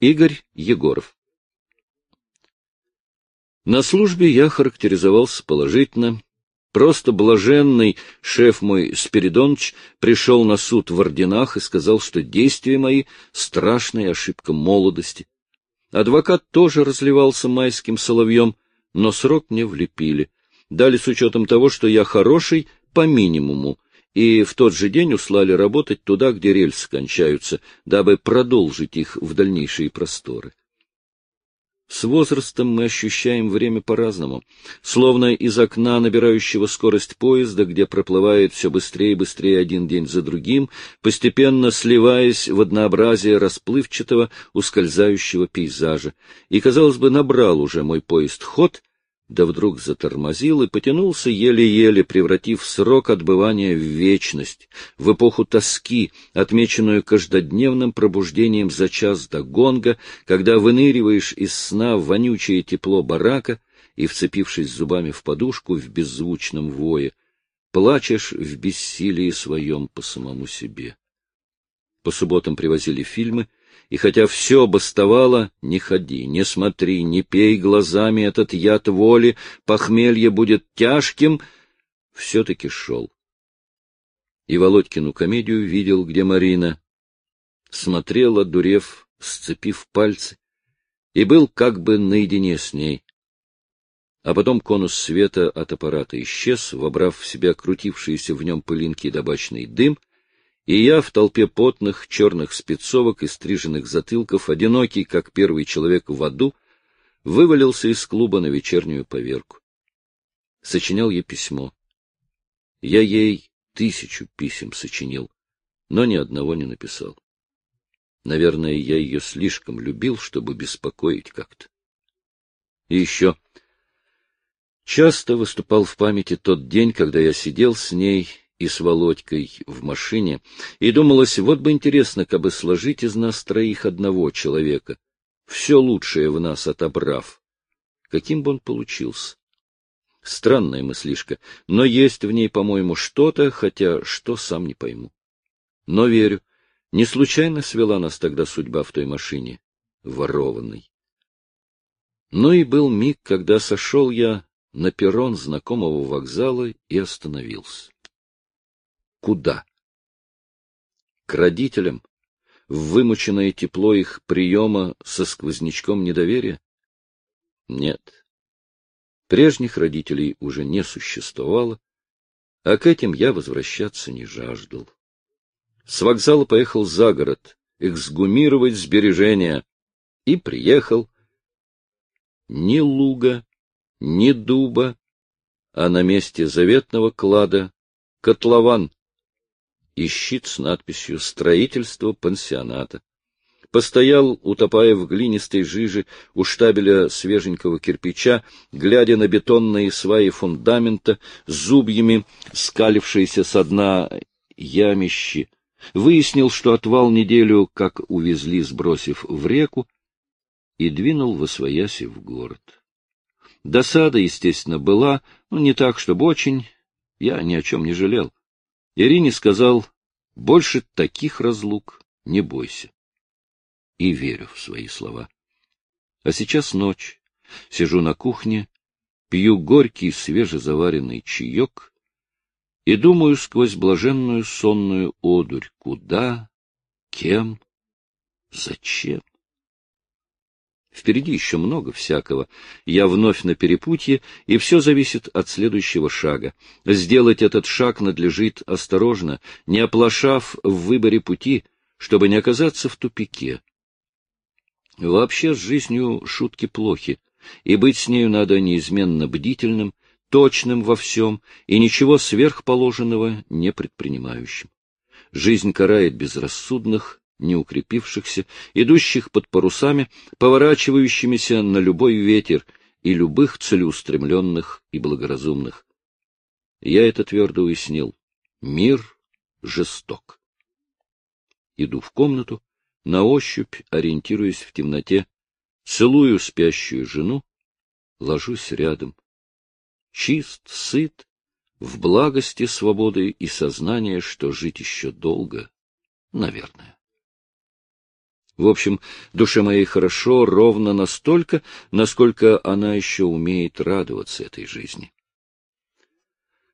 Игорь Егоров. На службе я характеризовался положительно. Просто блаженный шеф мой Спиридоныч пришел на суд в орденах и сказал, что действия мои — страшная ошибка молодости. Адвокат тоже разливался майским соловьем, но срок мне влепили. Дали с учетом того, что я хороший по минимуму, и в тот же день услали работать туда, где рельсы кончаются, дабы продолжить их в дальнейшие просторы. С возрастом мы ощущаем время по-разному, словно из окна набирающего скорость поезда, где проплывает все быстрее и быстрее один день за другим, постепенно сливаясь в однообразие расплывчатого, ускользающего пейзажа. И, казалось бы, набрал уже мой поезд ход, да вдруг затормозил и потянулся еле-еле, превратив срок отбывания в вечность, в эпоху тоски, отмеченную каждодневным пробуждением за час до гонга, когда выныриваешь из сна в вонючее тепло барака и, вцепившись зубами в подушку в беззвучном вое, плачешь в бессилии своем по самому себе. По субботам привозили фильмы, и хотя все бастовало: не ходи, не смотри, не пей глазами этот яд воли, похмелье будет тяжким, все-таки шел. И Володькину комедию видел, где Марина смотрела, дурев, сцепив пальцы, и был как бы наедине с ней. А потом конус света от аппарата исчез, вобрав в себя крутившиеся в нем пылинки и табачный дым, и я в толпе потных черных спецовок и стриженных затылков, одинокий, как первый человек в аду, вывалился из клуба на вечернюю поверку. Сочинял ей письмо. Я ей 1000 писем сочинил, но ни одного не написал. Наверное, я ее слишком любил, чтобы беспокоить как-то. И еще. Часто выступал в памяти тот день, когда я сидел с ней и с Володькой в машине, и думалось, вот бы интересно, как бы сложить из нас троих одного человека, все лучшее в нас отобрав. Каким бы он получился? Странная мыслишка, но есть в ней, по-моему, что-то, хотя что сам не пойму. Но верю, не случайно свела нас тогда судьба в той машине, ворованной. Ну и был миг, когда сошел я на перрон знакомого вокзала и остановился. Куда? К родителям, в вымученное тепло их приема со сквознячком недоверия? Нет. Прежних родителей уже не существовало, а к этим я возвращаться не жаждал. С вокзала поехал за город, эксгумировать сбережения, и приехал. Ни луга, ни дуба, а на месте заветного клада котлован и щит с надписью «Строительство пансионата». Постоял, утопая в глинистой жиже у штабеля свеженького кирпича, глядя на бетонные сваи фундамента, зубьями скалившиеся со дна ямищи, выяснил, что отвал неделю как увезли, сбросив в реку, и двинул восвояси в город. Досада, естественно, была, но не так, чтобы очень, я ни о чем не жалел. Ирине сказал: больше таких разлук не бойся. И верю в свои слова. А сейчас ночь. Сижу на кухне, пью горький свежезаваренный чаек и думаю сквозь блаженную сонную одурь: куда, кем, зачем. Впереди еще много всякого. Я вновь на перепутье, и все зависит от следующего шага. Сделать этот шаг надлежит осторожно, не оплошав в выборе пути, чтобы не оказаться в тупике. Вообще с жизнью шутки плохи, и быть с нею надо неизменно бдительным, точным во всем и ничего сверхположенного не предпринимающим. Жизнь карает безрассудных, неукрепившихся, идущих под парусами, поворачивающимися на любой ветер, и любых целеустремленных и благоразумных. Я это твердо уяснил. Мир жесток. Иду в комнату, на ощупь ориентируясь в темноте, целую спящую жену, ложусь рядом. Чист, сыт, в благости свободы и сознания, что жить еще долго, наверное. В общем, душе моей хорошо ровно настолько, насколько она еще умеет радоваться этой жизни.